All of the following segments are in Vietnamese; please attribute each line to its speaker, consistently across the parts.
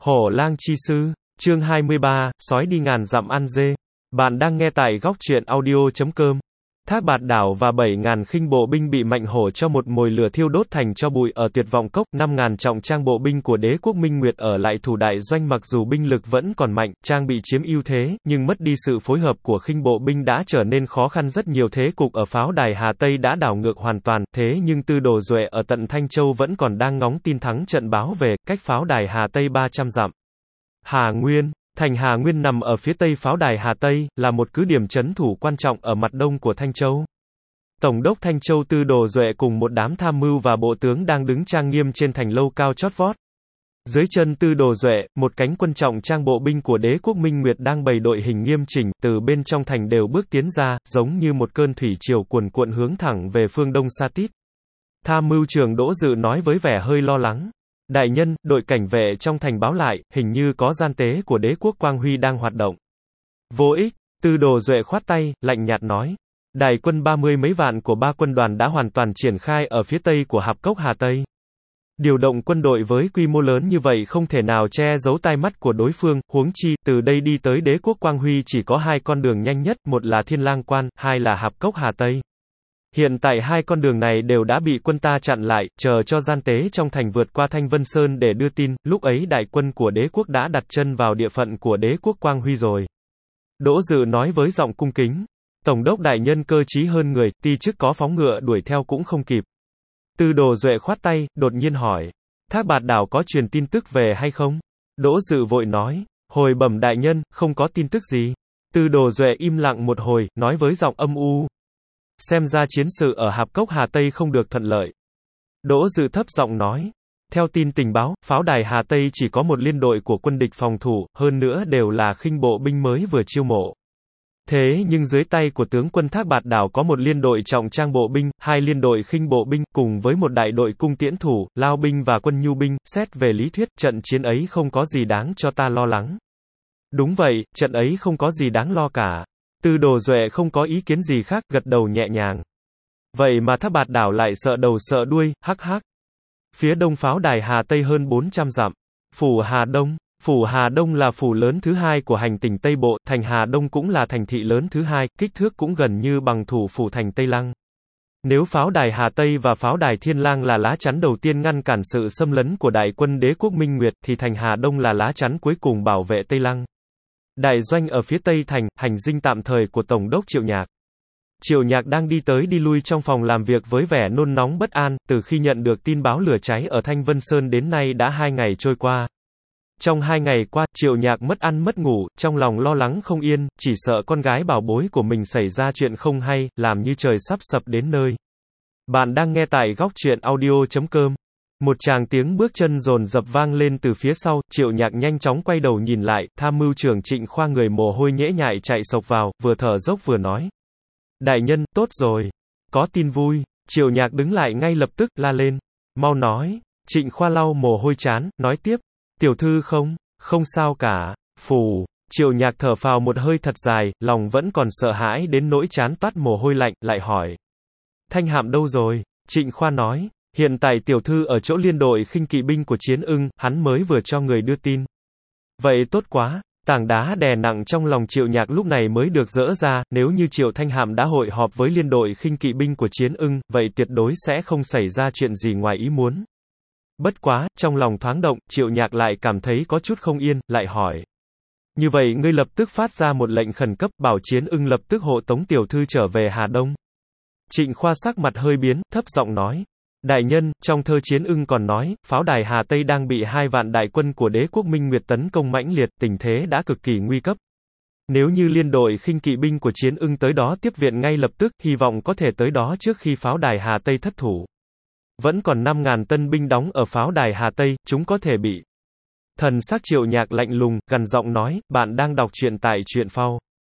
Speaker 1: Hổ lang chi sư, chương 23, sói đi ngàn dặm ăn dê. Bạn đang nghe tại góc truyện audio.com. Thác Bạt Đảo và 7.000 khinh bộ binh bị Mạnh Hổ cho một mồi lửa thiêu đốt thành tro bụi ở Tuyệt Vọng Cốc. 5.000 trọng trang bộ binh của đế quốc Minh Nguyệt ở lại thủ đại doanh, mặc dù binh lực vẫn còn mạnh, trang bị chiếm ưu thế, nhưng mất đi sự phối hợp của khinh bộ binh đã trở nên khó khăn rất nhiều. Thế cục ở pháo đài Hà Tây đã đảo ngược hoàn toàn, thế nhưng Tư Đồ Duệ ở tận Thanh Châu vẫn còn đang ngóng tin thắng trận báo về, cách pháo đài Hà Tây 300 dặm. Hà Nguyên. Thành Hà Nguyên nằm ở phía tây pháo đài Hà Tây, là một cứ điểm trấn thủ quan trọng ở mặt đông của Thanh Châu. Tổng đốc Thanh Châu Tư Đồ Duệ cùng một đám tham mưu và bộ tướng đang đứng trang nghiêm trên thành lâu cao chót vót. Dưới chân Tư Đồ Duệ, một cánh quân trọng trang bộ binh của đế quốc Minh Nguyệt đang bày đội hình nghiêm chỉnh, từ bên trong thành đều bước tiến ra, giống như một cơn thủy triều cuồn cuộn hướng thẳng về phương đông Sa Tít. Tham mưu trưởng Đỗ Dự nói với vẻ hơi lo lắng. Đại nhân, đội cảnh vệ trong thành báo lại, hình như có gian tế của đế quốc Quang Huy đang hoạt động. Vô ích, Tư Đồ Duệ khoát tay, lạnh nhạt nói. Đại quân 30 mấy vạn của ba quân đoàn đã hoàn toàn triển khai ở phía tây của Hạp Cốc Hà Tây. Điều động quân đội với quy mô lớn như vậy không thể nào che giấu tai mắt của đối phương, huống chi, từ đây đi tới đế quốc Quang Huy chỉ có hai con đường nhanh nhất, một là Thiên Lang Quan, hai là Hạp Cốc Hà Tây. Hiện tại hai con đường này đều đã bị quân ta chặn lại, chờ cho gian tế trong thành vượt qua Thanh Vân Sơn để đưa tin, lúc ấy đại quân của đế quốc đã đặt chân vào địa phận của đế quốc Quang Huy rồi. Đỗ Dự nói với giọng cung kính. Tổng đốc đại nhân cơ trí hơn người, ti chức có phóng ngựa đuổi theo cũng không kịp. Tư Đồ Duệ khoát tay, đột nhiên hỏi. Thác Bạt Đảo có truyền tin tức về hay không? Đỗ Dự vội nói. Hồi bẩm đại nhân, không có tin tức gì. Tư Đồ Duệ im lặng một hồi, nói với giọng âm u. Xem ra chiến sự ở Hạp Cốc Hà Tây không được thuận lợi. Đỗ Dự thấp giọng nói. Theo tin tình báo, pháo đài Hà Tây chỉ có một liên đội của quân địch phòng thủ, hơn nữa đều là khinh bộ binh mới vừa chiêu mộ. Thế nhưng dưới tay của tướng quân Thác Bạt Đảo có một liên đội trọng trang bộ binh, hai liên đội khinh bộ binh, cùng với một đại đội cung tiễn thủ, lao binh và quân nhu binh. Xét về lý thuyết, trận chiến ấy không có gì đáng cho ta lo lắng. Đúng vậy, trận ấy không có gì đáng lo cả. Tư Đồ Duệ không có ý kiến gì khác, gật đầu nhẹ nhàng. Vậy mà Thác Bạt Đảo lại sợ đầu sợ đuôi, hắc hắc. Phía đông pháo đài Hà Tây hơn 400 dặm. Phủ Hà Đông. Phủ Hà Đông là phủ lớn thứ hai của hành tỉnh Tây Bộ, thành Hà Đông cũng là thành thị lớn thứ hai, kích thước cũng gần như bằng thủ phủ thành Tây Lăng. Nếu pháo đài Hà Tây và pháo đài Thiên Lang là lá chắn đầu tiên ngăn cản sự xâm lấn của đại quân đế quốc Minh Nguyệt, thì thành Hà Đông là lá chắn cuối cùng bảo vệ Tây Lăng. Đại doanh ở phía tây thành, hành dinh tạm thời của Tổng đốc Triệu Nhạc. Triệu Nhạc đang đi tới đi lui trong phòng làm việc với vẻ nôn nóng bất an, từ khi nhận được tin báo lửa cháy ở Thanh Vân Sơn đến nay đã 2 ngày trôi qua. Trong 2 ngày qua, Triệu Nhạc mất ăn mất ngủ, trong lòng lo lắng không yên, chỉ sợ con gái bảo bối của mình xảy ra chuyện không hay, làm như trời sắp sập đến nơi. Bạn đang nghe tại góc truyện audio.com. Một tràng tiếng bước chân dồn dập vang lên từ phía sau, Triệu Nhạc nhanh chóng quay đầu nhìn lại, tham mưu trưởng Trịnh Khoa người mồ hôi nhễ nhại chạy xộc vào, vừa thở dốc vừa nói. Đại nhân, tốt rồi. Có tin vui. Triệu Nhạc đứng lại ngay lập tức, la lên. Mau nói. Trịnh Khoa lau mồ hôi chán, nói tiếp. Tiểu thư không sao cả. Phù. Triệu Nhạc thở phào một hơi thật dài, lòng vẫn còn sợ hãi đến nỗi chán toát mồ hôi lạnh, lại hỏi. Thanh Hạm đâu rồi? Trịnh Khoa nói. Hiện tại tiểu thư ở chỗ liên đội khinh kỵ binh của Chiến Ưng, hắn mới vừa cho người đưa tin. Vậy tốt quá. Tảng đá đè nặng trong lòng Triệu Nhạc lúc này mới được dỡ ra, nếu như Triệu Thanh Hạm đã hội họp với liên đội khinh kỵ binh của Chiến Ưng, vậy tuyệt đối sẽ không xảy ra chuyện gì ngoài ý muốn. Bất quá, trong lòng thoáng động, Triệu Nhạc lại cảm thấy có chút không yên, lại hỏi. Như vậy ngươi lập tức phát ra một lệnh khẩn cấp, bảo Chiến Ưng lập tức hộ tống tiểu thư trở về Hà Đông. Trịnh Khoa sắc mặt hơi biến, thấp giọng nói. Đại nhân, trong thơ Chiến Ưng còn nói, pháo đài Hà Tây đang bị 2 vạn đại quân của đế quốc Minh Nguyệt tấn công mãnh liệt, tình thế đã cực kỳ nguy cấp. Nếu như liên đội khinh kỵ binh của Chiến Ưng tới đó tiếp viện ngay lập tức, hy vọng có thể tới đó trước khi pháo đài Hà Tây thất thủ. Vẫn còn 5.000 tân binh đóng ở pháo đài Hà Tây, chúng có thể bị. Thần sắc Triệu Nhạc lạnh lùng, gằn giọng nói, bạn đang đọc truyện tại truyện phao.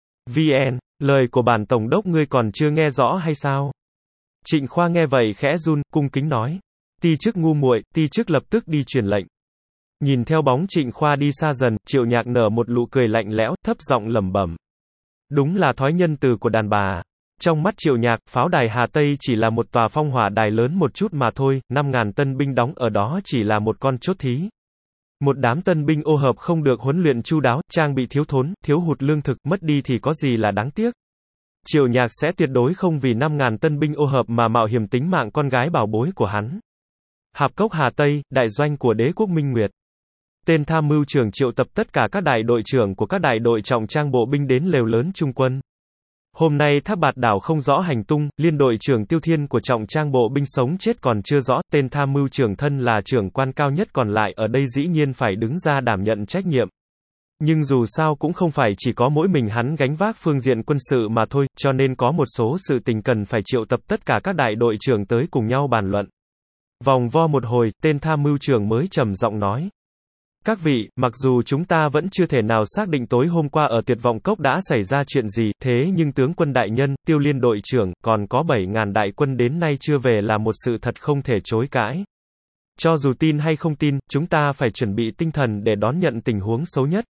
Speaker 1: VN, lời của bản tổng đốc ngươi còn chưa nghe rõ hay sao? Trịnh Khoa nghe vậy khẽ run, cung kính nói. Ti chức ngu muội, ti chức lập tức đi truyền lệnh. Nhìn theo bóng Trịnh Khoa đi xa dần, Triệu Nhạc nở một nụ cười lạnh lẽo, thấp giọng lẩm bẩm. Đúng là thói nhân từ của đàn bà. Trong mắt Triệu Nhạc, pháo đài Hà Tây chỉ là một tòa phong hỏa đài lớn một chút mà thôi, 5.000 tân binh đóng ở đó chỉ là một con chốt thí. Một đám tân binh ô hợp không được huấn luyện chu đáo, trang bị thiếu thốn, thiếu hụt lương thực, mất đi thì có gì là đáng tiếc. Triệu Nhạc sẽ tuyệt đối không vì 5.000 tân binh ô hợp mà mạo hiểm tính mạng con gái bảo bối của hắn. Hạp cốc Hà Tây, đại doanh của đế quốc Minh Nguyệt. Tên tham mưu trưởng triệu tập tất cả các đại đội trưởng của các đại đội trọng trang bộ binh đến lều lớn trung quân. Hôm nay Thác Bạt Đảo không rõ hành tung, liên đội trưởng Tiêu Thiên của trọng trang bộ binh sống chết còn chưa rõ, tên tham mưu trưởng thân là trưởng quan cao nhất còn lại ở đây dĩ nhiên phải đứng ra đảm nhận trách nhiệm. Nhưng dù sao cũng không phải chỉ có mỗi mình hắn gánh vác phương diện quân sự mà thôi, cho nên có một số sự tình cần phải triệu tập tất cả các đại đội trưởng tới cùng nhau bàn luận. Vòng vo một hồi, tên tham mưu trưởng mới trầm giọng nói. Các vị, mặc dù chúng ta vẫn chưa thể nào xác định tối hôm qua ở Tuyệt Vọng Cốc đã xảy ra chuyện gì, thế nhưng tướng quân đại nhân, Tiêu Liên đội trưởng, còn có 7.000 đại quân đến nay chưa về là một sự thật không thể chối cãi. Cho dù tin hay không tin, chúng ta phải chuẩn bị tinh thần để đón nhận tình huống xấu nhất.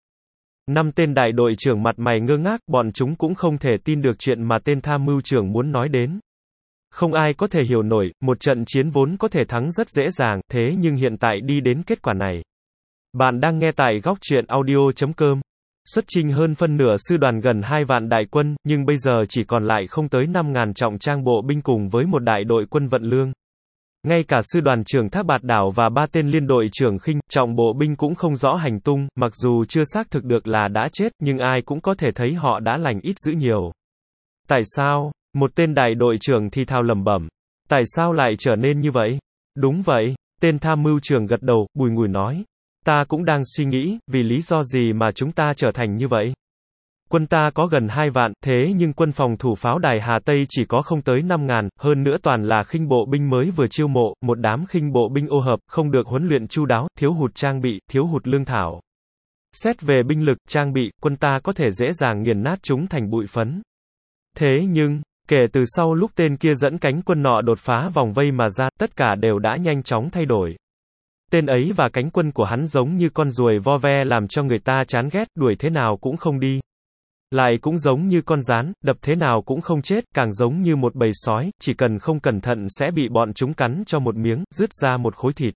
Speaker 1: 5 tên đại đội trưởng mặt mày ngơ ngác, bọn chúng cũng không thể tin được chuyện mà tên tham mưu trưởng muốn nói đến. Không ai có thể hiểu nổi, một trận chiến vốn có thể thắng rất dễ dàng, thế nhưng hiện tại đi đến kết quả này. Bạn đang nghe tại góc truyện audio.com. Xuất chinh hơn phân nửa sư đoàn gần 2 vạn đại quân, nhưng bây giờ chỉ còn lại không tới 5.000 trọng trang bộ binh cùng với một đại đội quân vận lương. Ngay cả sư đoàn trưởng Thác Bạt Đảo và 3 tên liên đội trưởng khinh, trọng bộ binh cũng không rõ hành tung, mặc dù chưa xác thực được là đã chết, nhưng ai cũng có thể thấy họ đã lành ít dữ nhiều. Tại sao? Một tên đại đội trưởng thì thào lẩm bẩm. Tại sao lại trở nên như vậy? Đúng vậy, tên tham mưu trưởng gật đầu, bùi ngùi nói. Ta cũng đang suy nghĩ, vì lý do gì mà chúng ta trở thành như vậy? Quân ta có gần 2 vạn, thế nhưng quân phòng thủ pháo đài Hà Tây chỉ có không tới 5.000, hơn nữa toàn là khinh bộ binh mới vừa chiêu mộ, một đám khinh bộ binh ô hợp, không được huấn luyện chu đáo, thiếu hụt trang bị, thiếu hụt lương thảo. Xét về binh lực, trang bị, quân ta có thể dễ dàng nghiền nát chúng thành bụi phấn. Thế nhưng, kể từ sau lúc tên kia dẫn cánh quân nọ đột phá vòng vây mà ra, tất cả đều đã nhanh chóng thay đổi. Tên ấy và cánh quân của hắn giống như con ruồi vo ve làm cho người ta chán ghét, đuổi thế nào cũng không đi. Lại cũng giống như con gián, đập thế nào cũng không chết, càng giống như một bầy sói, chỉ cần không cẩn thận sẽ bị bọn chúng cắn cho một miếng, rứt ra một khối thịt.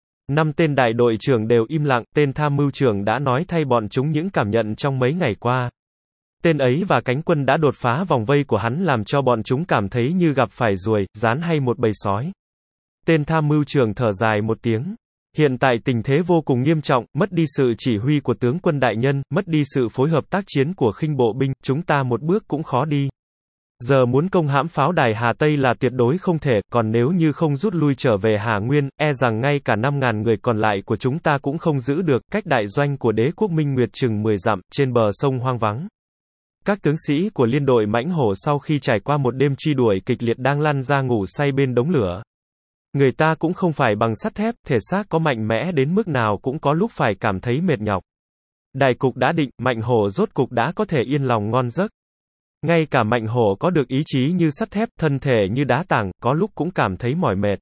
Speaker 1: 5 tên đại đội trưởng đều im lặng, tên tham mưu trưởng đã nói thay bọn chúng những cảm nhận trong mấy ngày qua. Tên ấy và cánh quân đã đột phá vòng vây của hắn làm cho bọn chúng cảm thấy như gặp phải ruồi, gián hay một bầy sói. Tên tham mưu trưởng thở dài một tiếng. Hiện tại tình thế vô cùng nghiêm trọng, mất đi sự chỉ huy của tướng quân đại nhân, mất đi sự phối hợp tác chiến của khinh bộ binh, chúng ta một bước cũng khó đi. Giờ muốn công hãm pháo đài Hà Tây là tuyệt đối không thể, còn nếu như không rút lui trở về Hà Nguyên, e rằng ngay cả 5.000 người còn lại của chúng ta cũng không giữ được, cách đại doanh của đế quốc Minh Nguyệt chừng 10 dặm, trên bờ sông hoang vắng. Các tướng sĩ của liên đội Mãnh Hổ sau khi trải qua một đêm truy đuổi kịch liệt đang lăn ra ngủ say bên đống lửa. Người ta cũng không phải bằng sắt thép, thể xác có mạnh mẽ đến mức nào cũng có lúc phải cảm thấy mệt nhọc. Đại cục đã định, Mạnh Hổ rốt cục đã có thể yên lòng ngon giấc. Ngay cả Mạnh Hổ có được ý chí như sắt thép, thân thể như đá tảng, có lúc cũng cảm thấy mỏi mệt.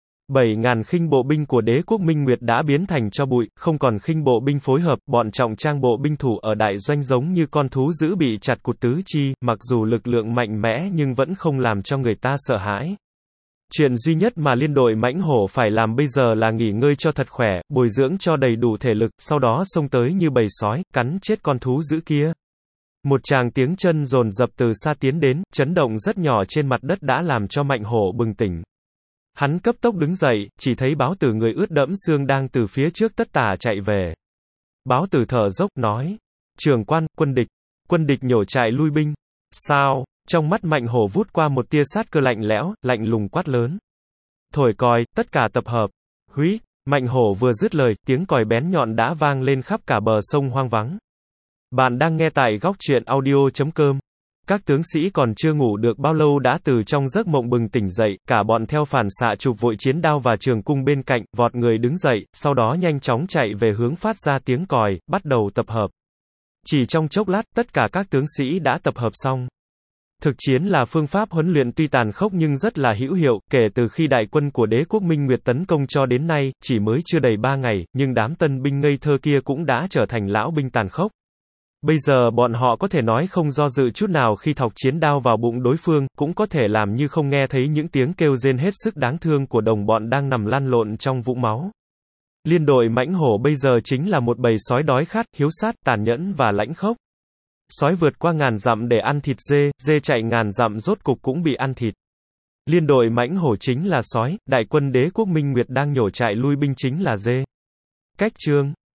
Speaker 1: 7.000 khinh bộ binh của đế quốc Minh Nguyệt đã biến thành tro bụi, không còn khinh bộ binh phối hợp, bọn trọng trang bộ binh thủ ở đại doanh giống như con thú dữ bị chặt cụt tứ chi, mặc dù lực lượng mạnh mẽ nhưng vẫn không làm cho người ta sợ hãi. Chuyện duy nhất mà liên đội Mãnh Hổ phải làm bây giờ là nghỉ ngơi cho thật khỏe, bồi dưỡng cho đầy đủ thể lực, sau đó xông tới như bầy sói, cắn chết con thú dữ kia. Một tràng tiếng chân dồn dập từ xa tiến đến, chấn động rất nhỏ trên mặt đất đã làm cho Mạnh Hổ bừng tỉnh. Hắn cấp tốc đứng dậy, chỉ thấy Báo Tử người ướt đẫm xương đang từ phía trước tất tả chạy về. Báo Tử thở dốc, nói, trưởng quan, quân địch nhổ trại lui binh. Sao? Trong mắt Mạnh Hổ vút qua một tia sát cơ lạnh lẽo, lạnh lùng quát lớn. Thổi còi, tất cả tập hợp. Húy, Mạnh Hổ vừa dứt lời, tiếng còi bén nhọn đã vang lên khắp cả bờ sông hoang vắng. Bạn đang nghe tại góc truyện audio.com. Các tướng sĩ còn chưa ngủ được bao lâu đã từ trong giấc mộng bừng tỉnh dậy, cả bọn theo phản xạ chụp vội chiến đao và trường cung bên cạnh, vọt người đứng dậy, sau đó nhanh chóng chạy về hướng phát ra tiếng còi, bắt đầu tập hợp. Chỉ trong chốc lát, tất cả các tướng sĩ đã tập hợp xong. Thực chiến là phương pháp huấn luyện tuy tàn khốc nhưng rất là hữu hiệu, kể từ khi đại quân của đế quốc Minh Nguyệt tấn công cho đến nay, chỉ mới chưa đầy 3 ngày, nhưng đám tân binh ngây thơ kia cũng đã trở thành lão binh tàn khốc. Bây giờ bọn họ có thể nói không do dự chút nào khi thọc chiến đao vào bụng đối phương, cũng có thể làm như không nghe thấy những tiếng kêu rên hết sức đáng thương của đồng bọn đang nằm lăn lộn trong vũng máu. Liên đội mãnh hổ bây giờ chính là một bầy sói đói khát, hiếu sát, tàn nhẫn và lãnh khốc. Sói vượt qua ngàn dặm để ăn thịt dê, dê chạy ngàn dặm rốt cục cũng bị ăn thịt. Liên đội mãnh hổ chính là sói, đại quân đế quốc Minh Nguyệt đang nhổ trại lui binh chính là dê. Cách chương